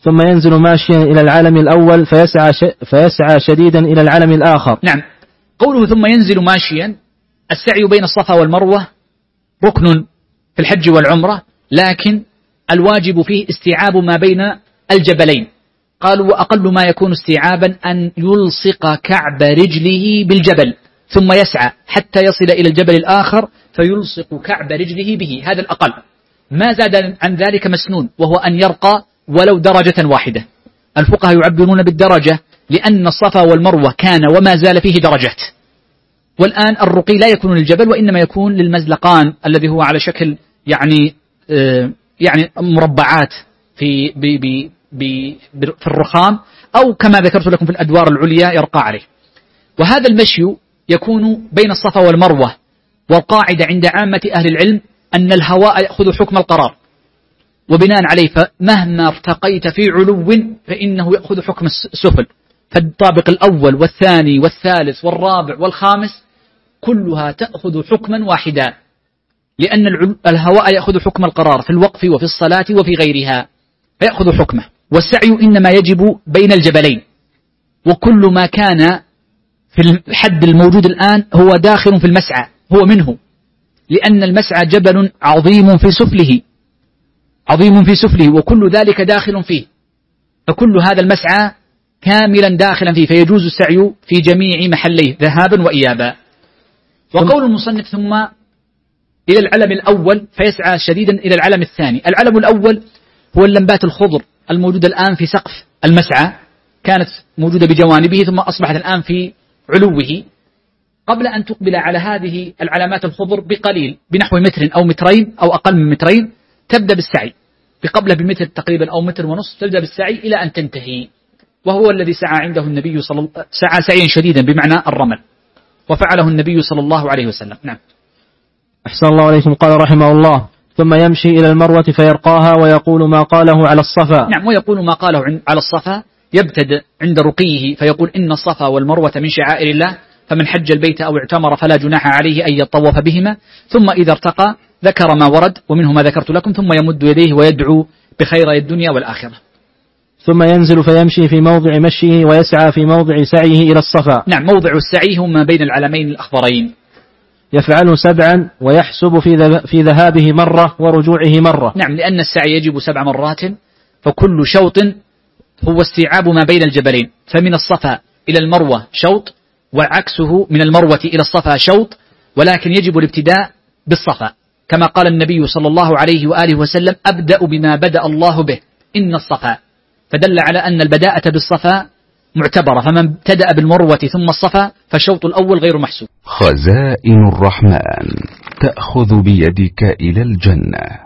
ثم ينزل ماشيا إلى العلم الأول فيسعى شديدا إلى العلم الآخر. نعم، قوله ثم ينزل ماشيا، السعي بين الصفا والمروة ركن في الحج والعمرة، لكن الواجب فيه استيعاب ما بين الجبلين. قالوا وأقل ما يكون استيعابا أن يلصق كعب رجله بالجبل ثم يسعى حتى يصل إلى الجبل الآخر فيلصق كعب رجله به، هذا الأقل. ما زاد عن ذلك مسنون، وهو أن يرقى ولو درجة واحدة. الفقهاء يعبرون بالدرجة لأن الصفا والمروة كان وما زال فيه درجات، والآن الرقي لا يكون للجبل وإنما يكون للمزلقان الذي هو على شكل يعني مربعات في الرخام، أو كما ذكرت لكم في الأدوار العليا يرقى عليه. وهذا المشي يكون بين الصفا والمروة، والقاعدة عند عامة أهل العلم أن الهواء يأخذ حكم القرار، وبناء عليه فمهما ارتقيت في علو فإنه يأخذ حكم السفل، فالطابق الأول والثاني والثالث والرابع والخامس كلها تأخذ حكما واحدا، لأن الهواء يأخذ حكم القرار في الوقف وفي الصلاة وفي غيرها، فيأخذ حكمه. والسعي إنما يجب بين الجبلين، وكل ما كان في الحد الموجود الآن هو داخل في المسعى، هو منه، لأن المسعى جبل عظيم في سفله وكل ذلك داخل فيه، فكل هذا المسعى كاملا داخلا فيه، فيجوز السعي في جميع محليه ذهابا وإيابا. وقول المصنف ثم إلى العلم الأول فيسعى شديدا إلى العلم الثاني. العلم الأول هو اللمبات الخضر الموجودة الآن في سقف المسعى، كانت موجودة بجوانبه ثم أصبحت الآن في علوه. قبل أن تقبل على هذه العلامات الخضر بقليل، بنحو متر أو مترين أو أقل من مترين، تبدأ بالسعي بقبله بمتر تقريبا أو متر ونصف، تبدأ بالسعي إلى أن تنتهي. وهو الذي سعى عنده النبي سعى سعيا شديدا بمعنى الرمل، وفعله النبي صلى الله عليه وسلم. نعم. أحسن الله عليكم. قال رحمه الله ثم يمشي إلى المروة فيرقاها ويقول ما قاله على الصفا. نعم، ويقول ما قاله على الصفا، يبتدأ عند رقيه فيقول إن الصفا والمروة من شعائر الله، فمن حج البيت أو اعتمر فلا جناح عليه أن يطوف بهما. ثم إذا ارتقى ذكر ما ورد ومنه ما ذكرت لكم، ثم يمد يديه ويدعو بخير الدنيا والآخرة. ثم ينزل فيمشي في موضع مشيه ويسعى في موضع سعيه إلى الصفا. نعم، موضع السعي هو ما بين العلمين الأخضرين. يفعل 7 ويحسب في ذهابه مرة ورجوعه مرة. نعم، لأن السعي يجب 7 مرات، فكل شوط هو استيعاب ما بين الجبلين، فمن الصفا إلى المروة شوط، وعكسه من المروة إلى الصفا شوط، ولكن يجب الابتداء بالصفا، كما قال النبي صلى الله عليه وآله وسلم أبدأ بما بدأ الله به إن الصفا، فدل على أن البداءة بالصفا معتبرة، فمن ابتدأ بالمروة ثم الصفا فالشوط الأول غير محسوب. خزائن الرحمن تأخذ بيدك إلى الجنة.